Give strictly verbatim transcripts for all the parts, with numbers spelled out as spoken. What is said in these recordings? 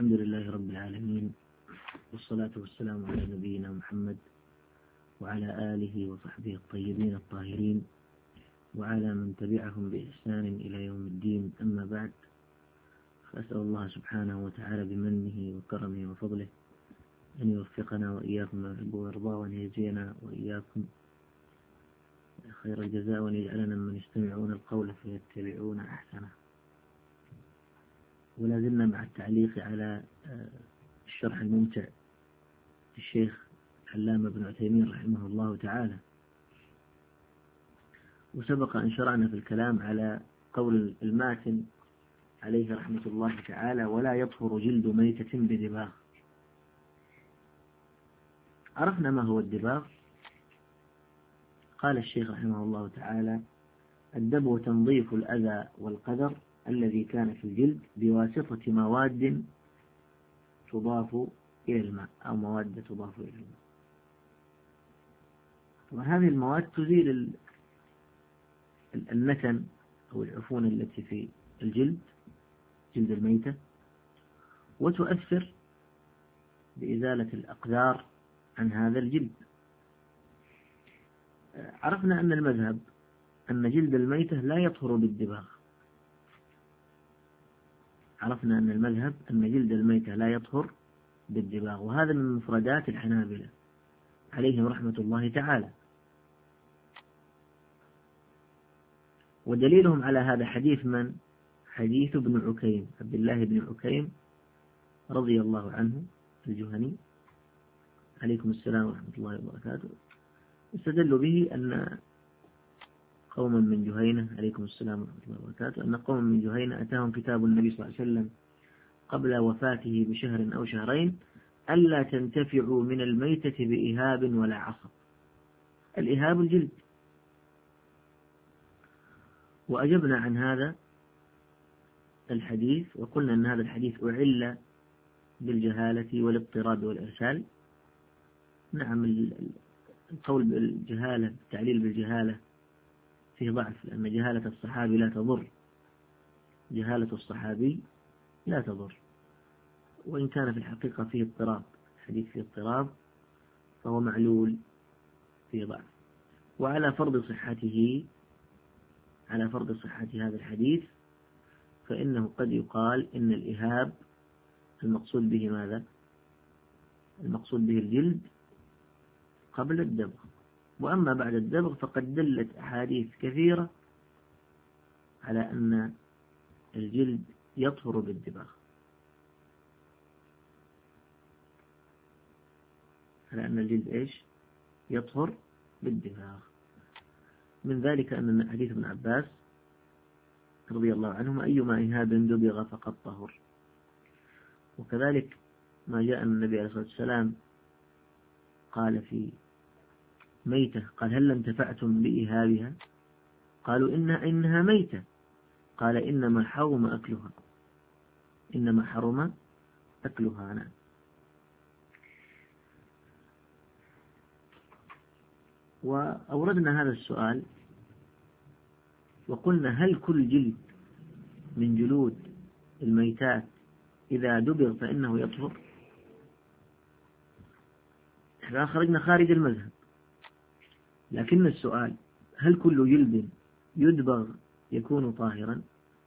الحمد لله رب العالمين، والصلاة والسلام على نبينا محمد وعلى آله وصحبه الطيبين الطاهرين وعلى من تبعهم بإحسان إلى يوم الدين. أما بعد، فأسأل الله سبحانه وتعالى بمنه وكرمه وفضله أن يوفقنا وإياكم ما يحب ويرضى، وأن يجزينا وإياكم خير الجزاء، وأن يجعلنا من يستمعون القول فيتبعون أحسنه. ولا زلنا مع التعليق على الشرح الممتع للشيخ العلامة ابن عثيمين رحمه الله تعالى. وسبق أن شرعنا في الكلام على قول الماتن عليه رحمة الله تعالى: ولا يطهر جلد ميتة بدباغ. عرفنا ما هو الدباغ. قال الشيخ رحمه الله تعالى: الدبغ تنظيف الأذى والقدر الذي كان في الجلد بواسطة مواد تضاف إلى الماء أو مواد تضاف إلى الماء. وهذه المواد تزيل النتن أو العفون التي في الجلد، جلد الميتة، وتؤثر بإزالة الأقدار عن هذا الجلد. عرفنا أن المذهب أن جلد الميتة لا يطهر بالدباغ. عرفنا أن المذهب أن جلد الميتة لا يطهر بالدباغ، وهذا من مفردات الحنابلة عليهم رحمة الله تعالى. ودليلهم على هذا حديث من؟ حديث ابن عكيم، عبد الله بن عكيم رضي الله عنه الجهني، عليكم السلام ورحمة الله وبركاته. استدلوا به أن قوما من جهينة، عليكم السلام ورحمة الله وبركاته، أن قوما من جهينة أتاهم كتاب النبي صلى الله عليه وسلم قبل وفاته بشهر أو شهرين ألا تنتفعوا من الميتة بإهاب ولا عصب. الإهاب الجلد. وأجبنا عن هذا الحديث وقلنا أن هذا الحديث أعل بالجهالة والاضطراب والإرسال. نعم، القول بالجهالة، التعليل بالجهالة فيه ضعف، لأن جهالة الصحابي لا تضر، جهالة الصحابي لا تضر، وإن كان في الحقيقة فيه اضطراب، الحديث فيه اضطراب فهو معلول فيه ضعف. وعلى فرض صحته، على فرض صحة هذا الحديث، فإنه قد يقال إن الإهاب المقصود به ماذا؟ المقصود به الجلد قبل الدبغ، وأما بعد الدبغ فقد دلت أحاديث كثيرة على أن الجلد يطهر بالدباغ، على أن الجلد إيش؟ يطهر بالدباغ. من ذلك أن حديث ابن عباس رضي الله عنهما: أيما إهاب دبغ فقد طهر. وكذلك ما جاء النبي عليه الصلاة والسلام قال في ميتة، قال: هل انتفعتم بإهابها؟ قالوا: إنها, إنها ميتة. قال: إنما حرم أكلها، إنما حرم أكلها. نعم. وأوردنا هذا السؤال وقلنا: هل كل جلد من جلود الميتات إذا دبغ فإنه يطهر؟ إحنا خرجنا خارج المذهب، لكن السؤال: هل كل جلد يدبغ يكون طاهرا؟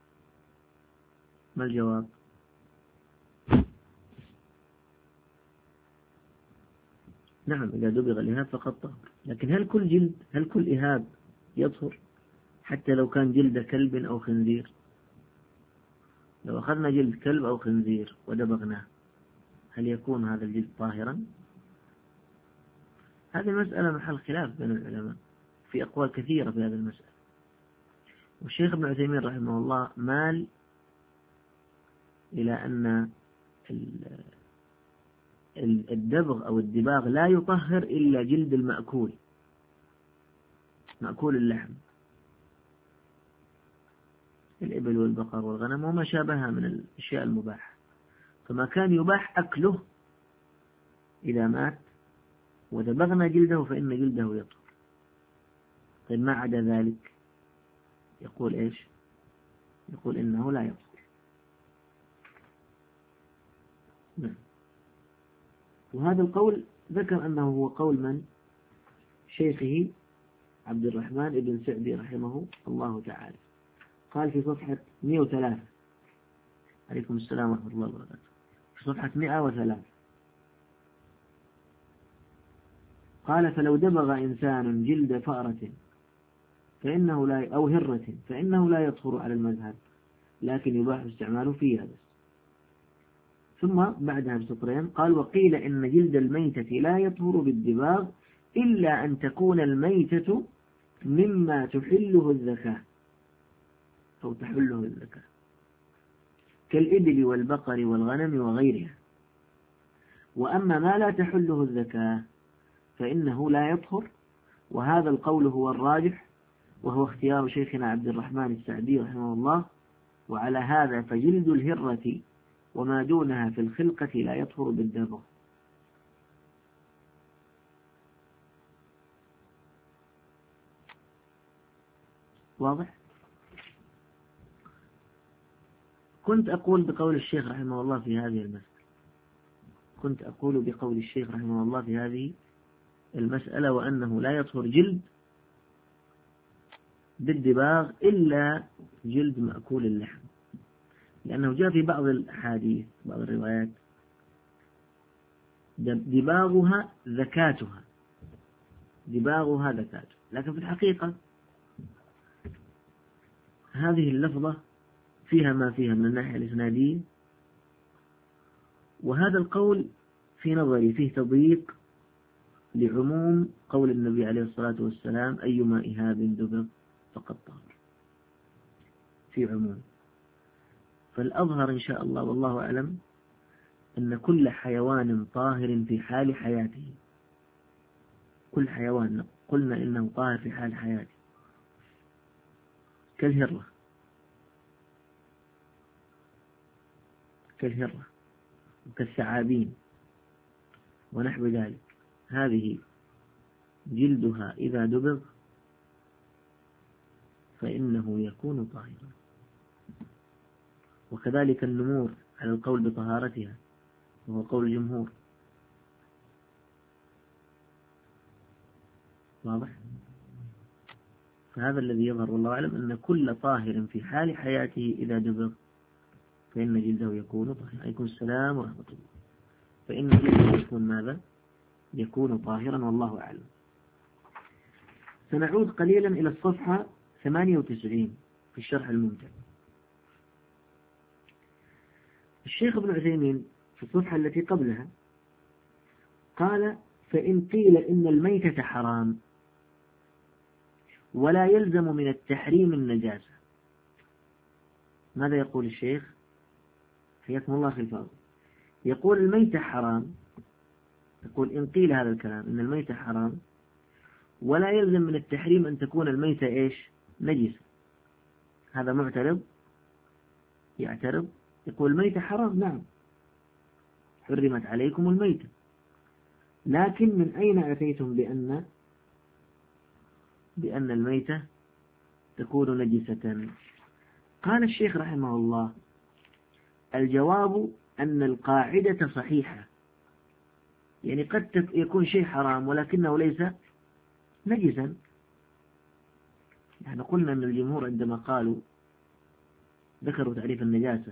ما الجواب؟ نعم، إذا دبغ الإهاب فقد طهر. لكن هل كل جلد، هل كل إهاب يطهر حتى لو كان جلد كلب أو خنزير؟ لو أخذنا جلد كلب أو خنزير ودبغناه، هل يكون هذا الجلد طاهرا؟ هذه المسألة محل خلاف بين العلماء، في أقوال كثيرة في هذه المسألة. والشيخ ابن عثيمين رحمه الله مال إلى أن الدبغ أو الدباغ لا يطهر إلا جلد المأكول، مأكول اللحم، الإبل والبقر والغنم وما شابهها من الأشياء المباحة. فما كان يباح أكله إذا مات ودبغنا جلده فإن جلده يطهر. طيب ما عدا ذلك يقول إيش؟ يقول إنه لا يطهر. نعم. وهذا القول ذكر أنه هو قول من؟ شيخه عبد الرحمن بن سعدي رحمه الله تعالى. قال في صفحة مئة وثلاثة، عليكم السلام ورحمة الله وبركاته، في صفحة مئة وثلاثة قال: فلو دبغ إنسان جلد فأرة فإنه لا أو هرة فإنه لا يطهر على المذهب، لكن يباح استعماله فيها بس. ثم بعدها بسطرين قال: وقيل إن جلد الميتة لا يطهر بالدباغ إلا أن تكون الميتة مما تحله الزكاة أو تحله الزكاة كالإبل والبقر والغنم وغيرها، وأما ما لا تحله الزكاة فإنه لا يطهر. وهذا القول هو الراجح، وهو اختيار شيخنا عبد الرحمن السعدي رحمه الله. وعلى هذا فجلد الهرة وما دونها في الخلقة لا يطهر بالدبغ. واضح؟ كنت أقول بقول الشيخ رحمه الله في هذه المسألة كنت أقول بقول الشيخ رحمه الله في هذه المسألة وأنه لا يطهر جلد بالدباغ إلا جلد مأكول اللحم، لأنه جاء في بعض الأحاديث بعض الروايات دباغها ذكاتها دباغها ذكاتها لكن في الحقيقة هذه اللفظة فيها ما فيها من الناحية الإسنادية، وهذا القول في نظري فيه تضييق لعموم قول النبي عليه الصلاة والسلام: أيما إهاب دبغ فقد طهر، في عموم. فالأظهر إن شاء الله والله أعلم أن كل حيوان طاهر في حال حياته، كل حيوان قلنا إنه طاهر في حال حياته، كالهرة كالهرة وكالثعابين ونحو ذلك، هذه جلدها إذا دبغ فإنه يكون طاهرا. وكذلك النمور على القول بطهارتها، وهو قول الجمهور. واضح؟ فهذا الذي يظهر والله أعلم أن كل طاهر في حال حياته إذا دبغ فإن جلده يكون طاهرا. عليكم السلام ورحمة الله. فإن جلده يكون ماذا؟ يكون طاهرا والله أعلم. سنعود قليلا إلى الصفحة ثمانية وتسعين في الشرح الممتع. الشيخ ابن عثيمين في الصفحة التي قبلها قال: فإن قيل إن الميتة حرام ولا يلزم من التحريم النجاسة. ماذا يقول الشيخ؟ حياكم الله أخي الفاضل. يقول الميتة حرام، يقول إن قيل هذا الكلام إن الميتة حرام ولا يلزم من التحريم أن تكون الميتة إيش؟ نجسة. هذا معترض يعترض يقول الميتة حرام، نعم حرمت عليكم الميتة، لكن من أين أتيتم بأن بأن الميتة تكون نجسة؟ قال الشيخ رحمه الله: الجواب أن القاعدة صحيحة، يعني قد يكون شيء حرام ولكنه ليس نجسا. نحن قلنا أن الجمهور عندما قالوا ذكروا تعريف النجاسة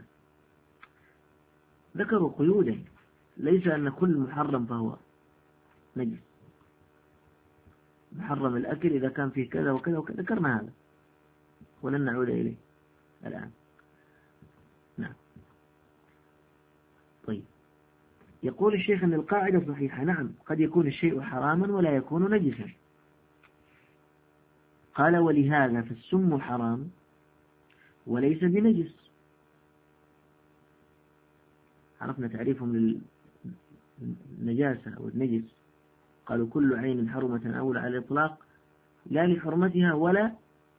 ذكروا قيودا، ليس أن كل محرم فهو نجس. محرم الأكل إذا كان فيه كذا وكذا وكذا، ذكرنا هذا ولن نعود إليه الآن. نعم. طيب، يقول الشيخ أن القاعدة صحيحة، نعم قد يكون الشيء حراما ولا يكون نجسا. قال: ولهذا فالسم حرام وليس بنجس. عرفنا تعريفهم للنجاسة أو النجس. قالوا: كل عين حرمة أولى على الإطلاق لا لحرمتها ولا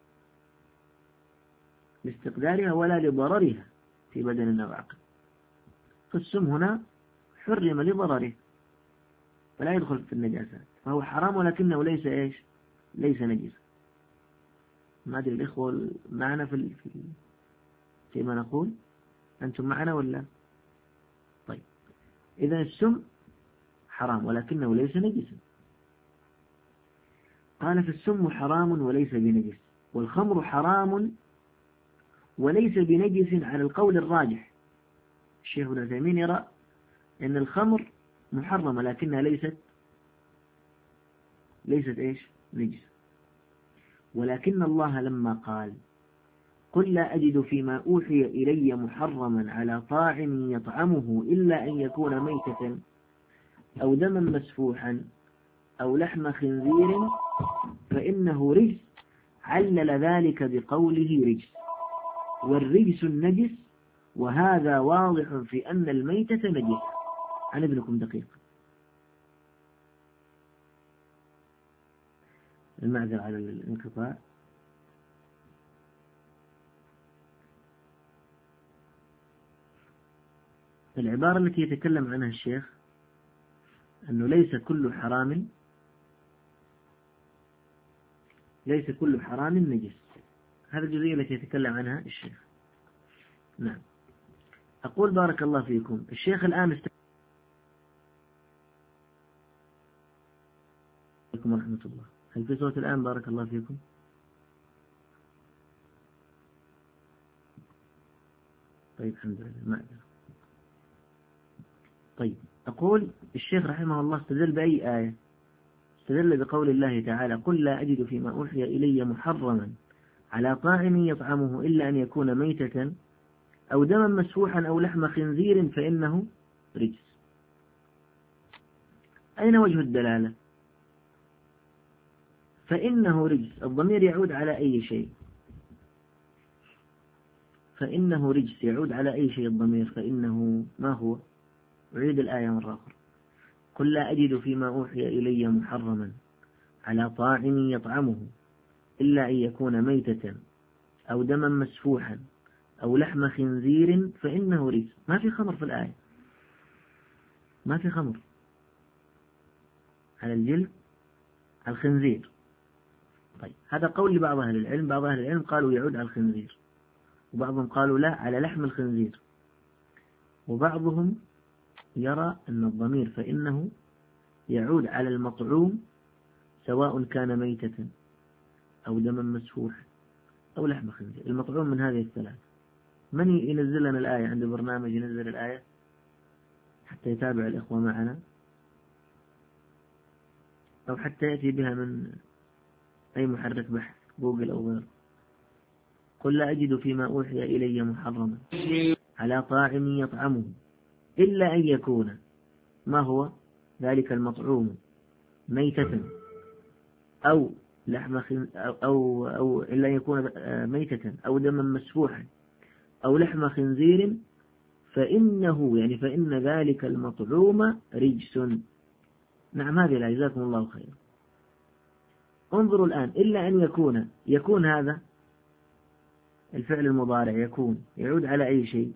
لاستقدارها ولا لضررها في بدن أو عقل. فالسم هنا حرم لضرره فلا يدخل في النجاسات، فهو حرام ولكنه ليس إيش؟ ليس نجس. ما أدري الإخوة معنا في فيما نقول، أنتم معنا ولا؟ طيب، إذن السم حرام ولكنه ليس نجسا. قال فالسم حرام وليس بنجس، والخمر حرام وليس بنجس على القول الراجح. الشيخ ابن عثيمين يرى أن الخمر محرمة لكنها ليست ليست إيش نجس، ولكن الله لما قال قل لا أجد فيما أوحي إلي محرما على طاعم يطعمه إلا أن يكون ميتة أو دما مسفوحا أو لحم خنزير فإنه رجس، علل ذلك بقوله رجس، والرجس النجس، وهذا واضح في أن الميتة نجس. عن ابنكم دقيق، المعذر على الانقطاع. العبارة التي يتكلم عنها الشيخ أنه ليس كل حرام ليس كل حرام نجس، هذه الجزئية التي يتكلم عنها الشيخ. نعم. أقول بارك الله فيكم، الشيخ الآن است... ورحمة الله. هل في صوت الآن؟ بارك الله فيكم. طيب الحمد لله. معذرة. طيب أقول الشيخ رحمه الله استدل بأي آية؟ استدل بقول الله تعالى قل لا أجد فيما أوحي إلي محرما على طاعم يطعمه إلا أن يكون ميتة أو دما مسفوحا أو لحم خنزير فإنه رجس. أين وجه الدلالة؟ فإنه رجس، الضمير يعود على أي شيء؟ فإنه رجس يعود على أي شيء الضمير؟ فإنه ما هو؟ أعيد الآية مرة أخرى. قل لا أجد فيما أوحي إلي محرما على طاعم يطعمه إلا أن يكون ميتة أو دما مسفوحا أو لحم خنزير فإنه رجس. ما في خمر في الآية، ما في خمر على الجلد على الخنزير. طيب هذا قول لبعض أهل العلم، بعض أهل العلم قالوا يعود على الخنزير، وبعضهم قالوا لا على لحم الخنزير، وبعضهم يرى أن الضمير فإنه يعود على المطعوم سواء كان ميتة أو دما مسفوحا أو لحم خنزير، المطعوم من هذه الثلاث. من ينزل لنا الآية؟ عند برنامج ينزل الآية حتى يتابع الإخوة معنا، أو حتى يأتي بها من أي محرك بحث جوجل أو غيره. قل لا أجد فيما أوحي إلي محرما على طاعم يطعمه إلا أن يكون ما هو ذلك المطعوم ميتة أو لحم خن أو, أو, أو إلا أن يكون ميتة أو دما مسفوحا أو لحم خنزير فإنه يعني فإن ذلك المطعوم رجس. نعم هذه الآية. جزاكم الله خيرا. انظروا الآن، إلا أن يكون، يكون هذا الفعل المضارع يكون يعود على أي شيء؟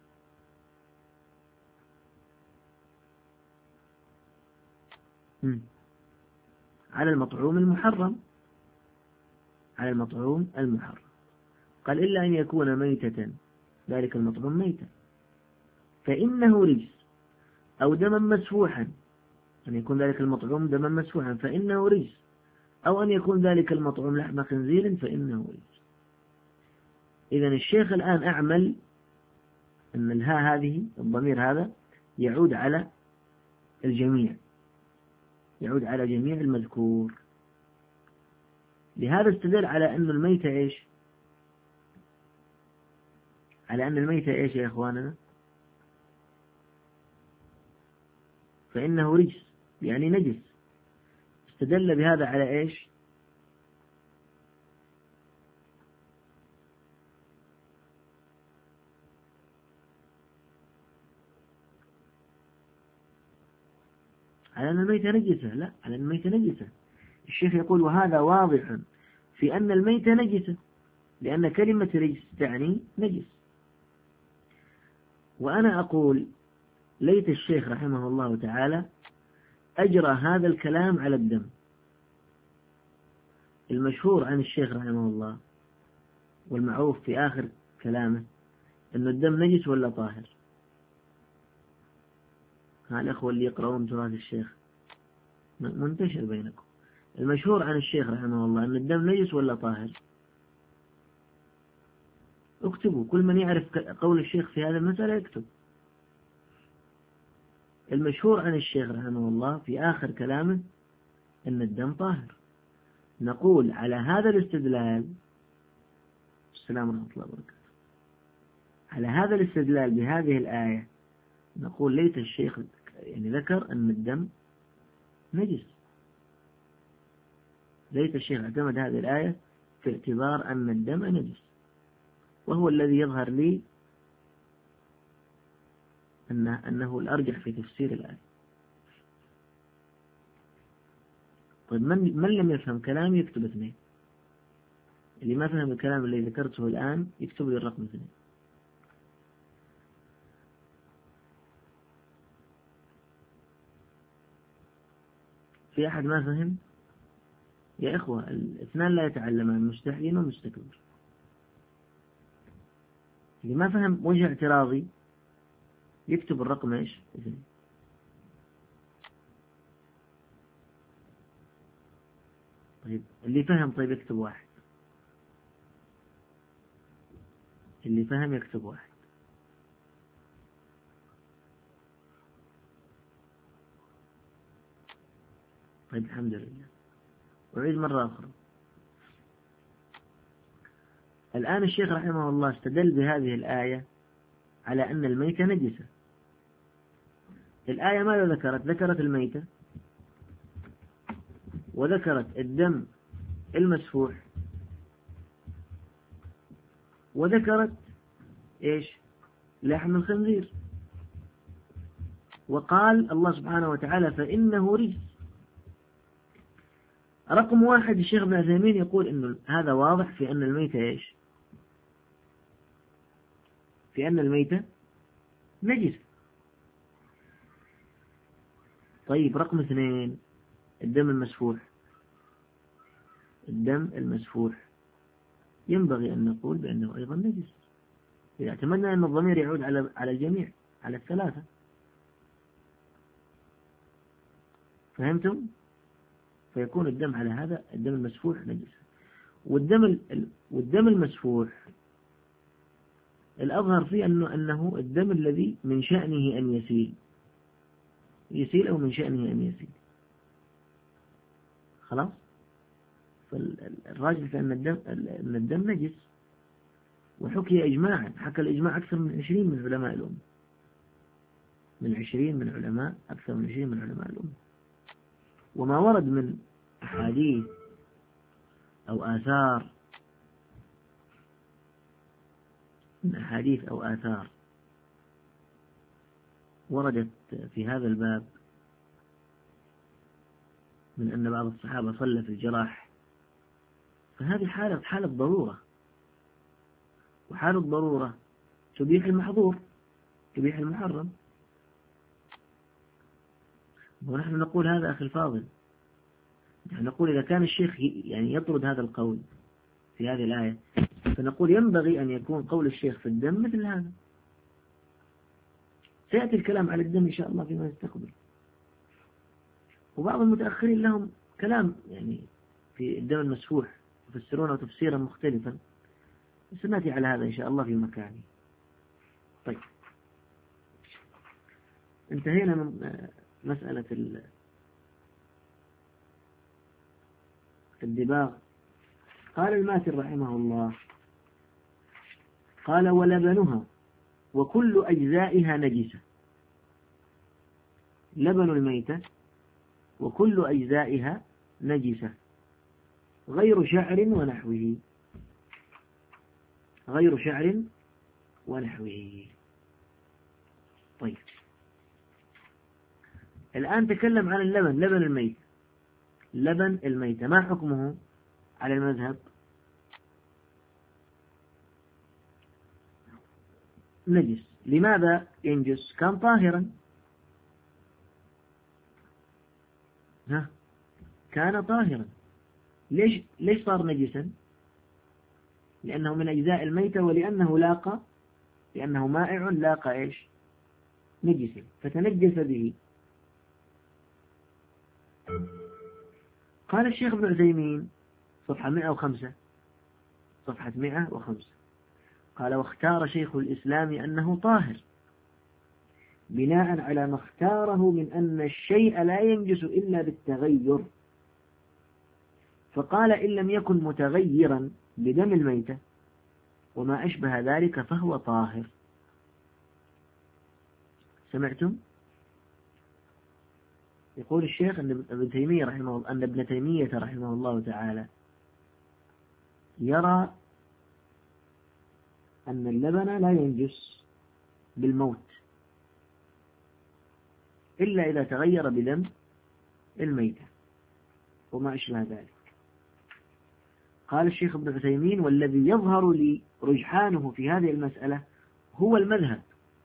على المطعوم المحرم، على المطعوم المحرم. قال إلا أن يكون ميتة، ذلك المطعوم ميتة فإنه رجس، أو دما مسفوحا، أن يكون ذلك المطعوم دما مسفوحا فإنه رجس، أو أن يكون ذلك المطعوم لحم خنزير فإنه رجس. إذن الشيخ الآن أعمل أن الها هذه الضمير هذا يعود على الجميع، يعود على جميع المذكور. لهذا استدل على أن الميتة إيش؟ على أن الميتة إيش يا إخواننا؟ فإنه رجس يعني نجس. استدل بهذا على إيش؟ على أن الميتة نجسة. لا، على أن الميتة نجسة. الشيخ يقول وهذا واضح في أن الميتة نجسة، لأن كلمة رجس تعني نجس. وأنا أقول ليت الشيخ رحمه الله تعالى أجرى هذا الكلام على الدم. المشهور عن الشيخ رحمه الله والمعروف في آخر كلامه أن الدم نجس ولا طاهر؟ ها الأخوة اللي يقرؤون تراث الشيخ منتشر بينكم. المشهور عن الشيخ رحمه الله أن الدم نجس ولا طاهر؟ اكتبوا، كل من يعرف قول الشيخ في هذا المسألة يكتب. المشهور عن الشيخ رحمه الله في آخر كلامه أن الدم طاهر. نقول على هذا الاستدلال، السلام ورحمة الله وبركاته، على هذا الاستدلال بهذه الآية نقول ليت الشيخ يعني ذكر أن الدم نجس، ليت الشيخ اعتمد هذه الآية في اعتبار أن الدم نجس، وهو الذي يظهر لي أنه, أنه الأرجح في تفسير الآية. طيب من, من لم يفهم كلامي يكتب اثنين، اللي ما فهم الكلام اللي ذكرته الآن يكتب لي الرقم اثنين. في أحد ما فهم؟ يا إخوة الاثنان لا يتعلمان، مستحيل ومستكبر. اللي ما فهم وجه اعتراضي يكتب الرقم ايش؟ اثنين. طيب اللي فهم طيب يكتب واحد، اللي فهم يكتب واحد. طيب الحمد لله. أعيد مرة أخرى. الآن الشيخ رحمه الله استدل بهذه الآية على أن الميتة نجسة. الآية ماذا ذكرت؟ ذكرت الميتة، وذكرت الدم المسفوح، وذكرت إيش؟ لحم الخنزير. وقال الله سبحانه وتعالى فإنه رجس. رقم واحد الشيخ ابن عثيمين يقول إنه هذا واضح في أن الميتة إيش؟ في أن الميتة نجس. طيب رقم اثنين الدم المسفوح. الدم المسفوح ينبغي أن نقول بأنه أيضا نجس، إذا اعتمدنا أن الضمير يعود على على الجميع، على الثلاثة. فهمتم؟ فيكون الدم على هذا الدم المسفوح نجس. والدم والدم المسفوح الأظهر فيه أنه أنه الدم الذي من شأنه أن يسيل يسيل أو من شأنه أن يسيل. خلاص. فالراجل في أن الدم أن الدم نجس، وحكي إجماعا، حكى الإجماع أكثر من عشرين من علماء الأمة، من عشرين من علماء أكثر من عشرين من علماء الأمة. وما ورد من أحاديث أو آثار من أحاديث أو آثار وردت في هذا الباب من أن بعض الصحابة صلى في الجراح، فهذه حالة حالة ضرورة، وحالة ضرورة تبيح المحظور، تبيح المحرم. ونحن نقول هذا أخي الفاضل، نحن نقول إذا كان الشيخ يعني يطرد هذا القول في هذه الآية، فنقول ينبغي أن يكون قول الشيخ في الدم مثل هذا. سيأتي الكلام على الدم إن شاء الله فيما يستقبل. وبعض المتأخرين لهم كلام يعني في الدم المسفوح يفسرونه تفسيرا مختلفا، سنأتي على هذا إن شاء الله في مكانه. طيب انتهينا من مسألة الدباغ. قال الماتر رحمه الله قال ولبنها وكل أجزائها نجسة. لبن الميتة وكل أجزائها نجسة غير شعر ونحوه، غير شعر ونحوه. طيب الآن تكلم عن اللبن، لبن الميتة. لبن الميتة ما حكمه على المذهب؟ نجس. لماذا ينجس؟ كان طاهرا. ها كان طاهرا، ليش ليش صار نجسا؟ لأنه من أجزاء الميتة، ولأنه لاقى، لأنه مائع لاقى إيش؟ نجس فتنجس به. قال الشيخ ابن عثيمين صفحة مئة وخمسة صفحة مئة وخمسة قال: واختار شيخ الإسلام أنه طاهر بناء على ما اختاره من أن الشيء لا ينجس إلا بالتغير، فقال: إن لم يكن متغيرا بدم الميتة وما أشبه ذلك فهو طاهر. سمعتم؟ يقول الشيخ أن ابن تيمية رحمه الله أن ابن تيمية رحمه الله تعالى يرى أن اللبن لا ينجس بالموت إلا إذا تغير بدم الميتة وما أشبه ذلك. قال الشيخ ابن عثيمين: والذي يظهر لي رجحانه في هذه المسألة هو المذهب،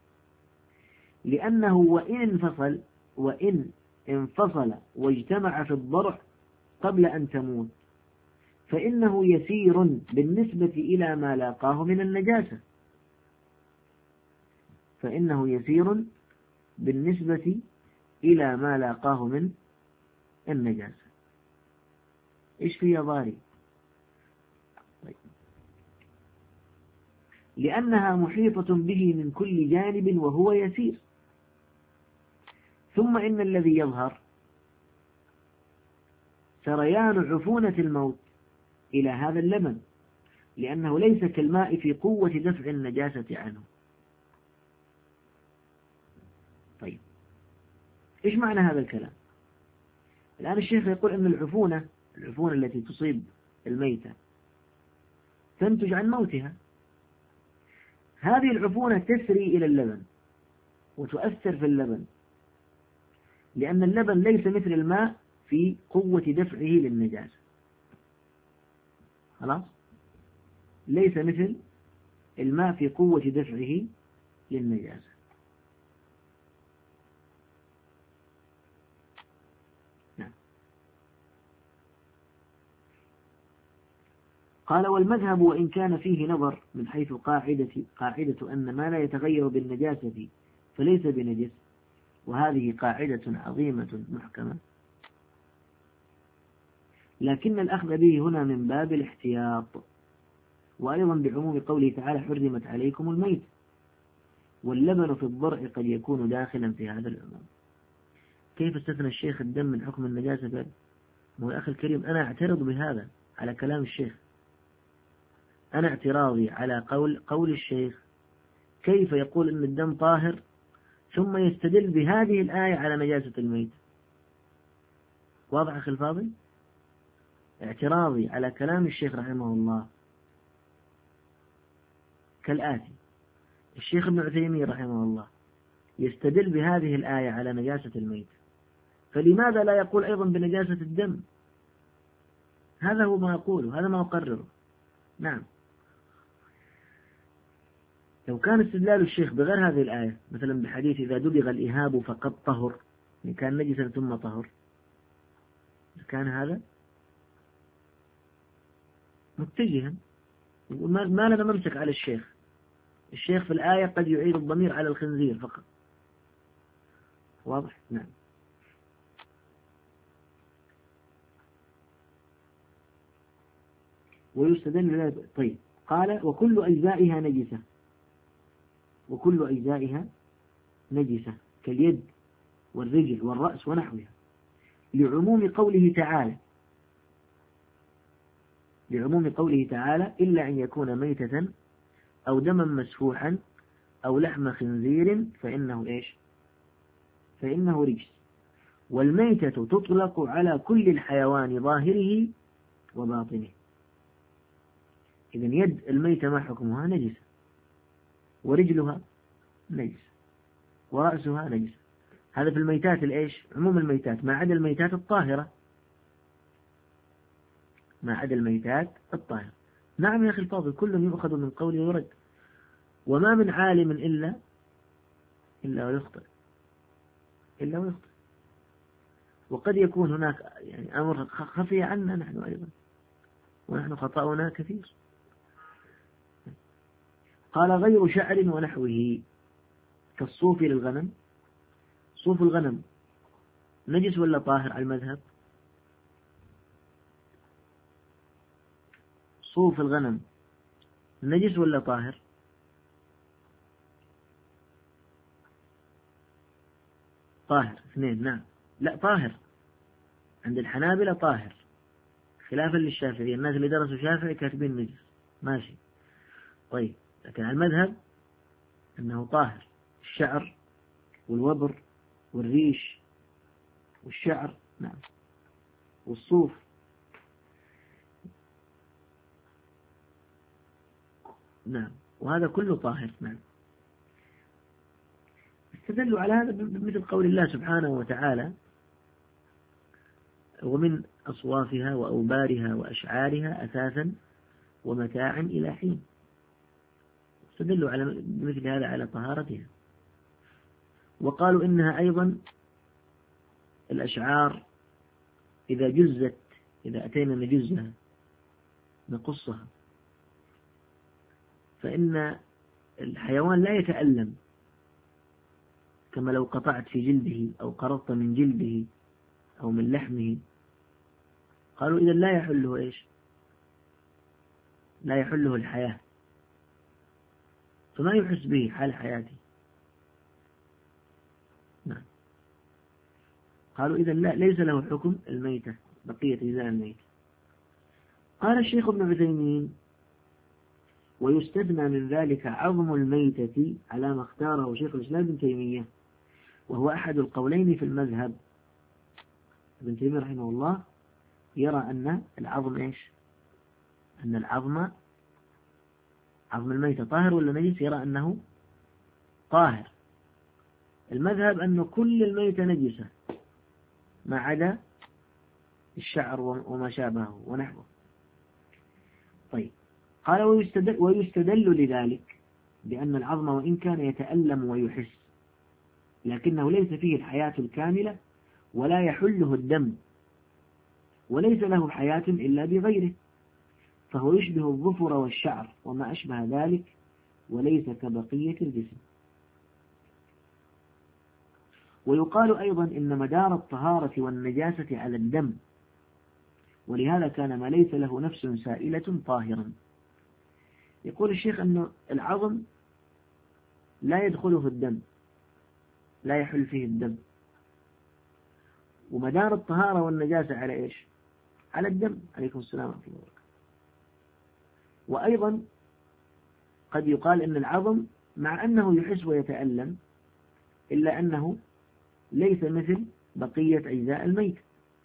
لأنه وإن انفصل وإن انفصل واجتمع في الضرع قبل أن تموت فإنه يسير بالنسبة إلى ما لاقاه من النجاسة فإنه يسير بالنسبة إلى ما لاقاه من النجاسة. إيش في ضاري؟ طيب. لأنها محيطة به من كل جانب وهو يسير. ثم إن الذي يظهر سريان عفونة الموت إلى هذا اللبن، لأنه ليس كالماء في قوة دفع النجاسة عنه. طيب، إيش معنى هذا الكلام؟ الآن الشيخ يقول أن العفونة العفونة التي تصيب الميتة تنتج عن موتها. هذه العفونة تسري إلى اللبن وتؤثر في اللبن، لأن اللبن ليس مثل الماء في قوة دفعه للنجاسة. خلاص؟ ليس مثل الماء في قوة دفعه للنجاسة. نعم. قال: والمذهب وإن كان فيه نظر من حيث قاعدة قاعدة أن ما لا يتغير بالنجاسة فليس بنجس، وهذه قاعدة عظيمة محكمة، لكن الأخذ به هنا من باب الاحتياط، وأيضا بعموم قوله تعالى: حرمت عليكم الميت، واللبن في الضرع قد يكون داخلا في هذا العموم. كيف استثنى الشيخ الدم من حكم النجاسة؟ هو الأخ الكريم، أنا أعترض بهذا على كلام الشيخ. أنا اعتراضي على قول قول الشيخ كيف يقول أن الدم طاهر ثم يستدل بهذه الآية على نجاسة الميت. واضح أخي الفاضل؟ اعتراضي على كلام الشيخ رحمه الله كالآتي: الشيخ ابن عثيمين رحمه الله يستدل بهذه الآية على نجاسة الميت، فلماذا لا يقول أيضا بنجاسة الدم؟ هذا هو ما أقوله، هذا ما أقرره. نعم، لو كان استدلال الشيخ بغير هذه الآية، مثلا بحديث إذا دبغ الإهاب فقد طهر، إن كان نجسا ثم طهر، كان هذا متجها. ما لنا ممسك على الشيخ. الشيخ في الآية قد يعيد الضمير على الخنزير فقط. واضح؟ نعم. ويستدل. طيب، قال: وكل أجزائها نجسة وكل أجزائها نجسة كاليد والرجل والرأس ونحوها، لعموم قوله تعالى لعموم قوله تعالى إلا أن يكون ميتة أو دما مسفوحا أو لحم خنزير فإنه إيش فإنه رجس. والميتة تطلق على كل الحيوان ظاهره وباطنه. إذن يد الميتة ما حكمها؟ نجسة، ورجلها نجسة، ورأسها نجسة. هذا في الميتات الإيش؟ عموم الميتات، ما عدا الميتات الطاهرة ما عدا الميتات الطاهرة. نعم يا أخي الفاضل، كل يؤخذ من قوله ورد، وما من عالم إلا إلا ويخطئ إلا ويخطئ وقد يكون هناك يعني أمر خفي عنا نحن أيضا، ونحن خطأنا كثير. قال: غير شعر ونحوه كالصوف للغنم صوف الغنم نجس ولا طاهر على المذهب؟ صوف الغنم نجس ولا طاهر؟ طاهر اثنين، نعم. لا طاهر عند الحنابلة طاهر، خلافا للشافعية. الناس اللي درسوا شافعي كاتبين نجس، ماشي طيب. لكن على المذهب أنه طاهر. الشعر والوبر والريش والشعر، نعم، والصوف، نعم، وهذا كله طاهر، نعم. استدلوا على هذا بمثل قول الله سبحانه وتعالى: ومن أصوافها وأوبارها وأشعارها أثاثا ومتاعا إلى حين. استدلوا على مثل هذا على طهارتها. وقالوا إنها أيضا الأشعار إذا جزت، إذا أتينا نجزها نقصها، فإن الحيوان لا يتألم كما لو قطعت في جلده أو قرضت من جلده أو من لحمه. قالوا إذا لا يحله إيش؟ لا يحله الحياة، فما يحس به حال حياته. نعم. قالوا إذا لا ليس له حكم الميتة، بقية أجزاء الميتة. قال الشيخ ابن عثيمين: ويستثنى من ذلك عظم الميتة على ما اختاره شيخ الإسلام ابن تيمية، وهو أحد القولين في المذهب. ابن تيمية رحمه الله يرى أن العظم إيش؟ أن العظم عظم الميتة طاهر ولا نجس؟ يرى أنه طاهر. المذهب أن كل الميتة نجسة ما عدا الشعر وما شابهه ونحوه. طيب، قال: ويستدل, ويستدل لذلك بأن العظم وإن كان يتألم ويحس لكنه ليس فيه الحياة الكاملة ولا يحله الدم وليس له حياة إلا بغيره، فهو يشبه الظفر والشعر وما أشبه ذلك وليس كبقية الجسم. ويقال أيضا إن مدار الطهارة والنجاسة على الدم، ولهذا كان ما ليس له نفس سائلة طاهرا. يقول الشيخ أن العظم لا يدخله الدم، لا يحل فيه الدم، ومدار الطهارة والنجاسة على إيش؟ على الدم. عليكم السلام ورحمة الله وبركاته. وأيضا قد يقال إن العظم مع أنه يحس ويتألم إلا أنه ليس مثل بقية أجزاء الميت.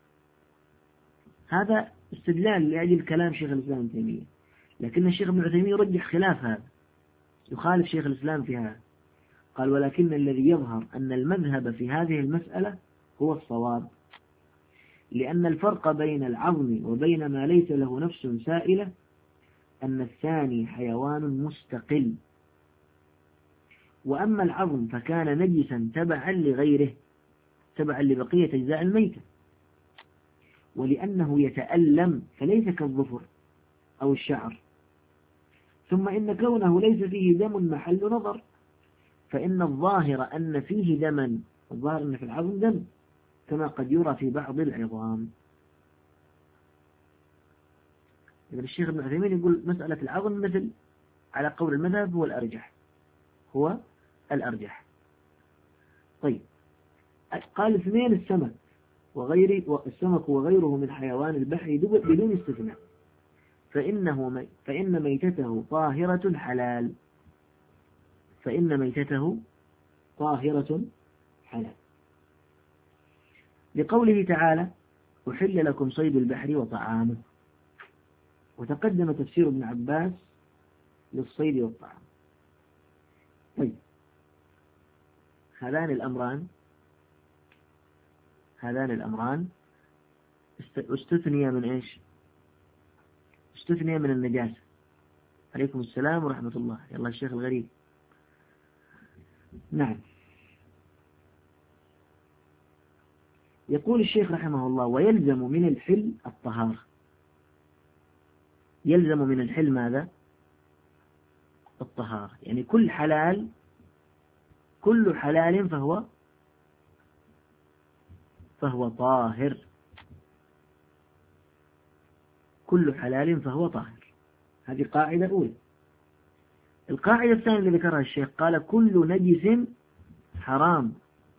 هذا استدلال لأجل كلام شيخ الإسلام ابن تيمية، لكن الشيخ ابن عثيمين يرجح خلاف هذا، يخالف شيخ الإسلام في هذا. قال: ولكن الذي يظهر أن المذهب في هذه المسألة هو الصواب، لأن الفرق بين العظم وبين ما ليس له نفس سائلة أن الثاني حيوان مستقل، وأما العظم فكان نجسا تبعا لغيره، تبعا لبقية أجزاء الميتة، ولأنه يتألم فليس كالظفر أو الشعر. ثم إن كونه ليس فيه دم محل نظر، فإن الظاهر أن فيه دما، الظاهر أن في العظم دم كما قد يرى في بعض العظام. إذن الشيخ ابن عثيمين يقول مسألة العظم مثل على قول المذهب هو الأرجح، هو الأرجح. طيب، قال: اثنين السمك وغير السمك وغيره من حيوان البحر بدون استثناء، فإنه مي فإن ميتته طاهرة الحلال، فإن ميتته طاهرة حلال، لقوله تعالى: أحل لكم صيد البحر وطعامه. وتقدم تفسير ابن عباس للصيد والطعام. طيب، هذان الأمران هذان الأمران استثنيا من إيش؟ استثنيا من النجاسة. عليكم السلام ورحمة الله. يلا الشيخ الغريب. نعم. يقول الشيخ رحمه الله: ويلزم من الحل الطهارة. يلزم من الحل ماذا؟ الطهارة. يعني كل حلال، كل حلال فهو فهو طاهر، كل حلال فهو طاهر. هذه قاعدة أولى. القاعدة الثانية اللي ذكرها الشيخ قال كل نجس حرام،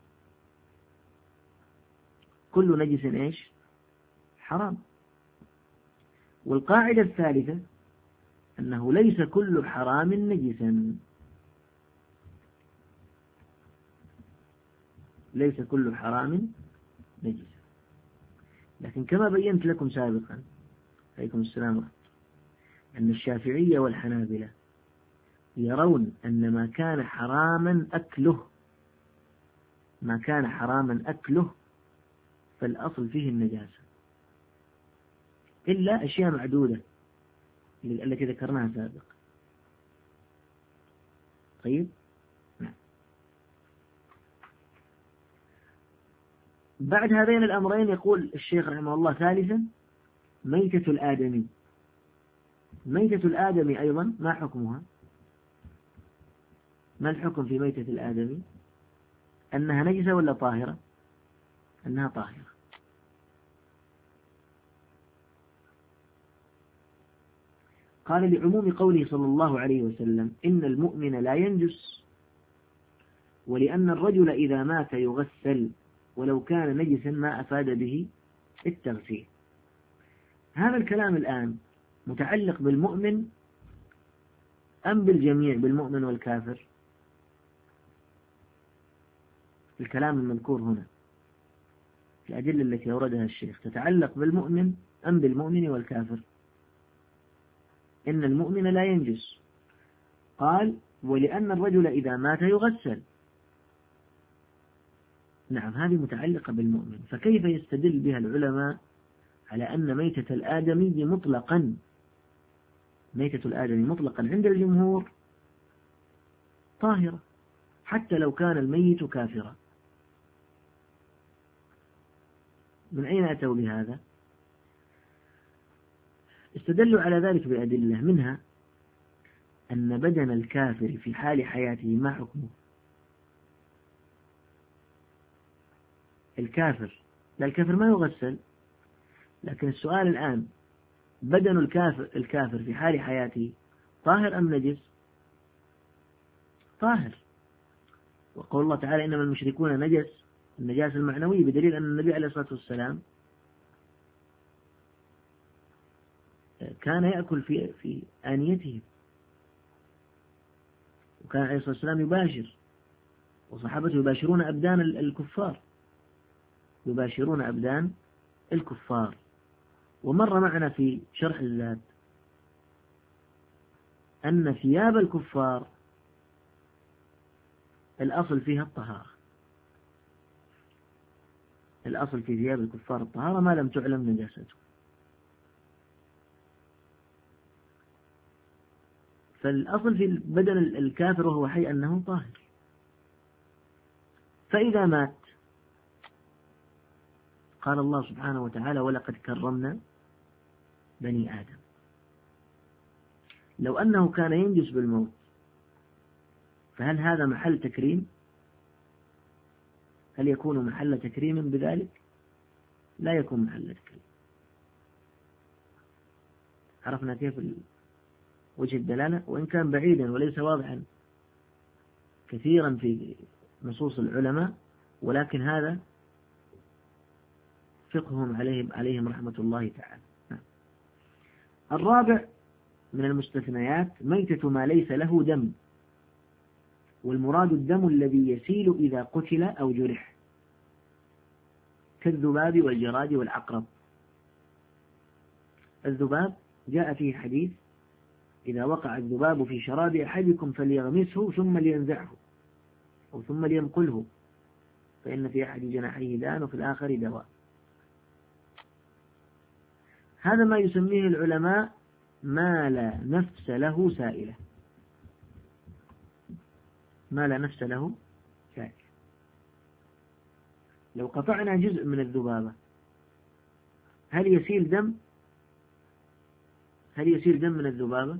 كل نجس إيش؟ حرام. والقاعدة الثالثة أنه ليس كل حرام نجسا، ليس كل حرام نجسا. لكن كما بينت لكم سابقا عليكم السلام أن الشافعية والحنابلة يرون أن ما كان حراما أكله، ما كان حراما أكله فالأصل فيه النجاسة، إلا أشياء معدودة التي ذكرناها سابقا. طيب، نعم. بعد هذين الأمرين يقول الشيخ رحمه الله ثالثا ميتة الآدمي. ميتة الآدمي أيضا ما حكمها؟ ما الحكم في ميتة الآدمي؟ أنها نجسة ولا طاهرة؟ أنها طاهرة. قال لعموم قوله صلى الله عليه وسلم إن المؤمن لا ينجس، ولأن الرجل إذا مات يغسل ولو كان نجسا ما أفاد به التغسيل. هذا الكلام الآن متعلق بالمؤمن أم بالجميع، بالمؤمن والكافر؟ الكلام المذكور هنا الأدلة التي أوردها الشيخ تتعلق بالمؤمن أم بالمؤمن والكافر؟ إن المؤمن لا ينجس، قال ولأن الرجل إذا مات يغسل. نعم، هذه متعلقة بالمؤمن. فكيف يستدل بها العلماء على أن ميتة الآدمي مطلقا، ميتة الآدمي مطلقا عند الجمهور طاهرة حتى لو كان الميت كافرا؟ من أين أتوا بهذا؟ استدلوا على ذلك بأدلة، منها أن بدن الكافر في حال حياته ما حكمه؟ الكافر، لا الكافر ما يغسل، لكن السؤال الآن بدن الكافر الكافر في حال حياته طاهر أم نجس؟ طاهر. وقول الله تعالى إنما المشركون نجس، النجاسة المعنوية، بدليل أن النبي عليه الصلاة والسلام كان يأكل في في آنيته، وكان عليه الصلاة والسلام يباشر، وصحابته يباشرون أبدان الكفار، يباشرون أبدان الكفار. ومر معنا في شرح الزاد أن ثياب الكفار الأصل فيها الطهارة، الأصل في ثياب الكفار الطهارة ما لم تعلم نجاسته. فالأصل في بدن الكافر وهو حي أنه طاهر. فإذا مات قال الله سبحانه وتعالى ولقد كرمنا بني آدم. لو أنه كان ينجس بالموت فهل هذا محل تكريم؟ هل يكون محل تكريم بذلك؟ لا يكون محل تكريم. عرفنا كيف وجه الدلالة، وإن كان بعيدا وليس واضحا كثيرا في نصوص العلماء، ولكن هذا فقههم عليهم عليهم رحمة الله تعالى. الرابع من المستثنيات ميتة ما ليس له دم، والمراد الدم الذي يسيل إذا قتل أو جرح، كالذباب والجراد والعقرب. الذباب جاء فيه حديث إذا وقع الذباب في شراب أحدكم فليغمسه ثم لينزعه أو ثم لينقله، فإن في أحد جناحيه داء وفي الآخر دواء. هذا ما يسميه العلماء ما لا نفس له سائلة، ما لا نفس له سائلة. لو قطعنا جزء من الذبابة هل يسيل دم؟ هل يسيل دم من الذبابة؟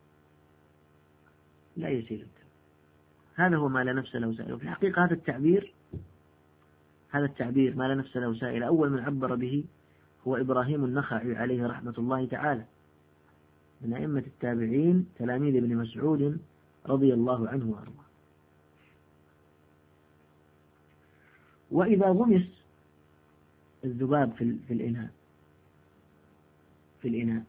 لا يسيل الدم. هذا هو ما لا نفس له سائلة. وفي الحقيقة هذا التعبير هذا التعبير ما لا نفس له سائلة أول من عبر به هو إبراهيم النخعي عليه رحمة الله تعالى من أئمة التابعين تلاميذ ابن مسعود رضي الله عنه وأرضاه. وإذا غمس الذباب في في الإناء في الإناء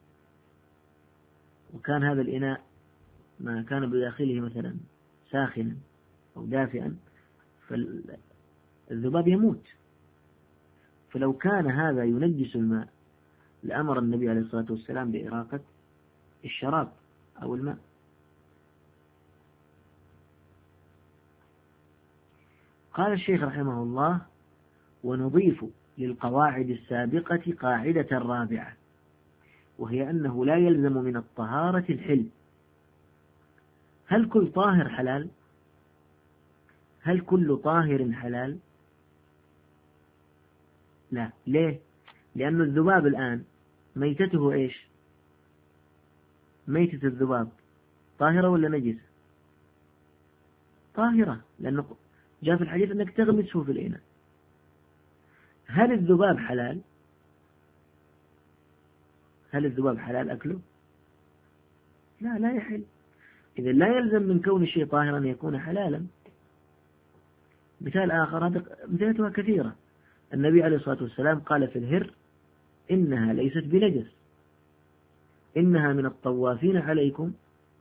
وكان هذا الإناء ما كان بداخله مثلا ساخنا أو دافئا فالذباب يموت. فلو كان هذا ينجس الماء لأمر النبي عليه الصلاة والسلام بإراقة الشراب أو الماء. قال الشيخ رحمه الله: ونضيف للقواعد السابقة قاعدة رابعة، وهي أنه لا يلزم من الطهارة الحل. هل كل طاهر حلال؟ هل كل طاهر حلال؟ لا. ليه؟ لأن الذباب الآن ميتته إيش؟ ميتة الذباب طاهرة ولا نجسة؟ طاهرة، لأنه جاء في الحديث أنك تغمسه في الإناء. هل الذباب حلال؟ هل الذباب حلال أكله؟ لا، لا يحل. إذا لا يلزم من كون الشيء طاهرا أن يكون حلالا. مثال آخر، هذا مثالها كثيرة. النبي عليه الصلاة والسلام قال في الهر: إنها ليست بنجس، إنها من الطوافين عليكم،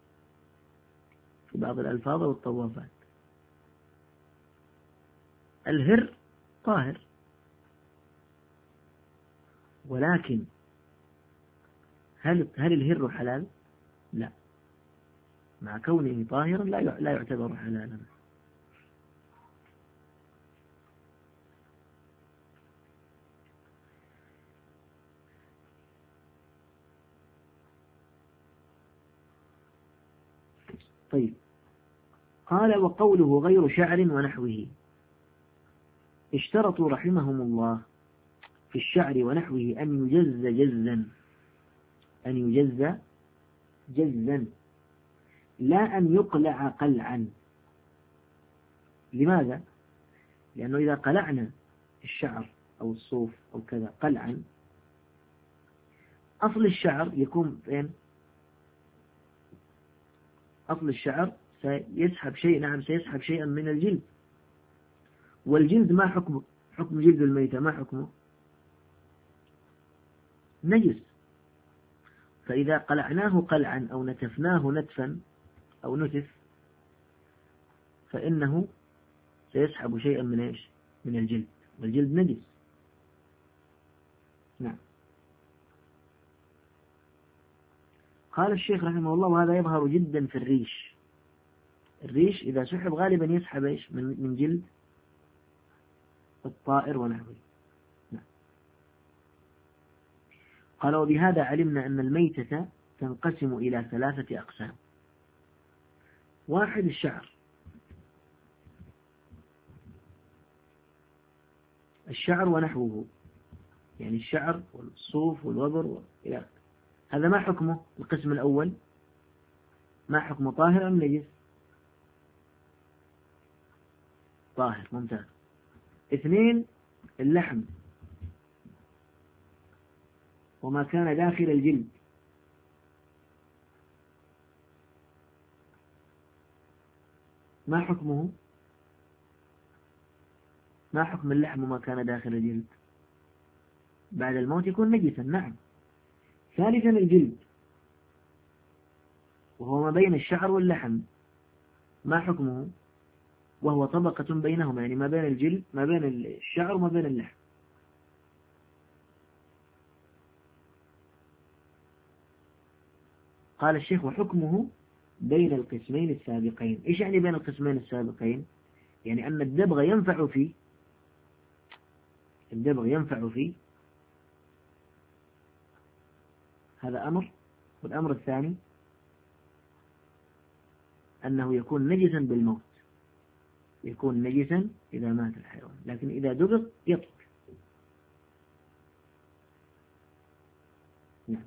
في بعض الألفاظ والطوافات. الهر طاهر، ولكن هل هل الهر حلال؟ لا، مع كونه طاهرا لا لا يعتبر حلالا. طيب، قال: وقوله غير شعر ونحوه، اشترطوا رحمهم الله في الشعر ونحوه أن يجز جزا أن يجز جزا لا أن يقلع قلعا. لماذا؟ لأنه إذا قلعنا الشعر أو الصوف أو كذا قلعا، أصل الشعر يكون فين؟ أصل الشعر سيسحب شيء، نعم سيسحب شيئا من الجلد، والجلد ما حكمه؟ حكم جلد الميتة ما حكمه؟ نجس. فإذا قلعناه قلعا أو نتفناه نتفا أو نتف فإنه سيسحب شيئا من إيش؟ من الجلد، والجلد نجس. نعم. قال الشيخ رحمه الله: وهذا يظهر جدا في الريش. الريش إذا سحب غالبا يسحب إيش؟ من من جلد الطائر ونحوه. نعم. قال: وبهذا علمنا أن الميتة تنقسم إلى ثلاثة أقسام. واحد الشعر، الشعر ونحوه، يعني الشعر والصوف والوبر إلى آخره. هذا ما حكمه؟ القسم الأول ما حكمه؟ طاهر أم نجس؟ طاهر، ممتاز. اثنين اللحم وما كان داخل الجلد، ما حكمه؟ ما حكم اللحم وما كان داخل الجلد؟ بعد الموت يكون نجسا. نعم. ثالثا الجلد وهو ما بين الشعر واللحم، ما حكمه؟ وهو طبقة بينهما، يعني ما بين الجلد ما بين الشعر وما بين اللحم. قال الشيخ: وحكمه بين القسمين السابقين. إيش يعني بين القسمين السابقين؟ يعني أن الدبغ ينفع فيه الدبغ ينفع فيه هذا أمر، والأمر الثاني أنه يكون نجسا بالموت، يكون نجسا إذا مات الحيوان، لكن إذا دبغ يطهر. نعم.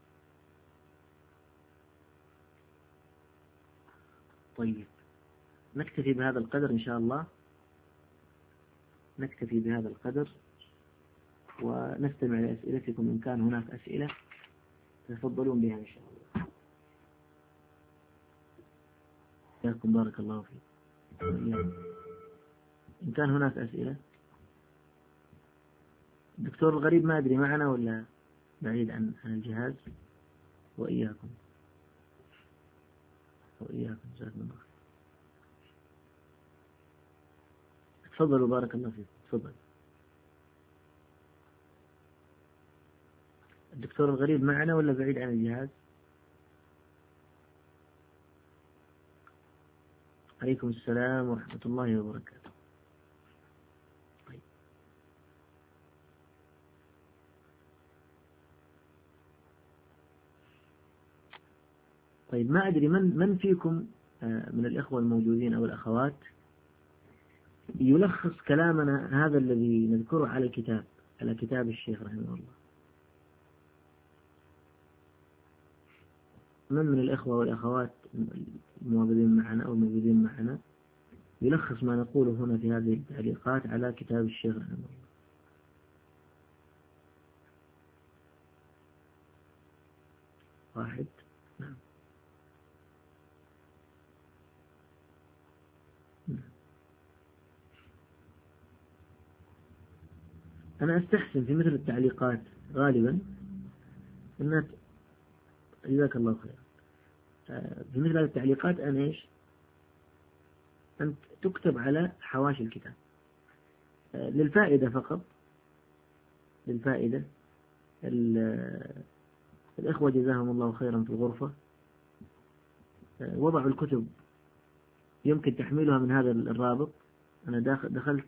طيب، نكتفي بهذا القدر إن شاء الله، نكتفي بهذا القدر ونستمع لأسئلتكم إن كان هناك أسئلة تفضلون بها إن شاء الله. ياكم بارك الله فيكم. إن كان هناك أسئلة. الدكتور الغريب ما أدري معنا ولا بعيد عن عن الجهاز. وإياكم وإياكم جزاكم الله. تفضلوا بارك الله فيكم. تفضل. الدكتور الغريب معنا ولا بعيد عن الجهاز؟ عليكم السلام ورحمة الله وبركاته. طيب. طيب ما أدري من من فيكم من الإخوة الموجودين أو الأخوات يلخص كلامنا هذا الذي نذكره على الكتاب، على كتاب الشيخ رحمه الله. من من الإخوة والأخوات الموجودين معنا أو موجودين معنا يلخص ما نقوله هنا في هذه التعليقات على كتاب الشيخ رحمه الله؟ واحد. نعم. أنا أستحسن في مثل التعليقات غالبا أنها، جزاك الله خير، في مثل هذه التعليقات أن إيش؟ أن تكتب على حواشي الكتاب للفائدة فقط، للفائدة. الإخوة جزاهم الله خيرا في الغرفة وضعوا الكتب يمكن تحميلها من هذا الرابط. أنا دخلت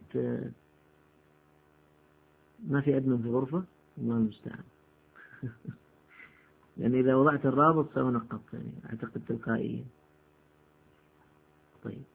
ما في أدمن في الغرفة، الله المستعان. يعني إذا وضعت الرابط سأنقط يعني أعتقد تلقائيا. طيب.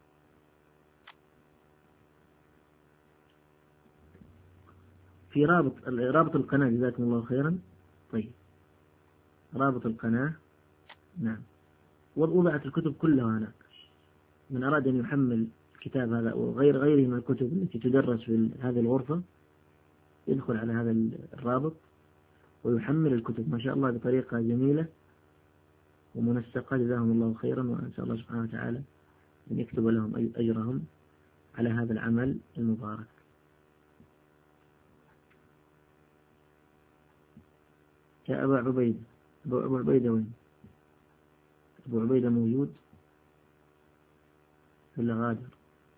في رابط رابط القناة جزاكم الله خيرا. طيب. رابط القناة. نعم. وضعت الكتب كلها هناك. من أراد أن يحمل الكتاب هذا وغير غيره من الكتب التي تدرس في هذه الغرفة يدخل على هذا الرابط ويحمل الكتب ما شاء الله بطريقة جميلة ومنسقة، جزاهم الله خيرا، وأسأل الله سبحانه وتعالى أن يكتب لهم أجرهم على هذا العمل المبارك. يا أبا عبيدة، أبو عبيدة وين؟ أبو عبيدة موجود ولا غادر؟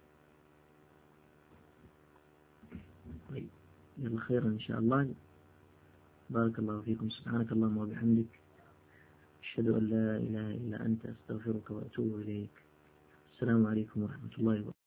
طيب يلا خيرا إن شاء الله. بارك الله فيكم. سبحانك اللهم وبحمدك، أشهد أن لا إله إلا أنت، أستغفرك وأتوب إليك. السلام عليكم ورحمة الله وبركاته.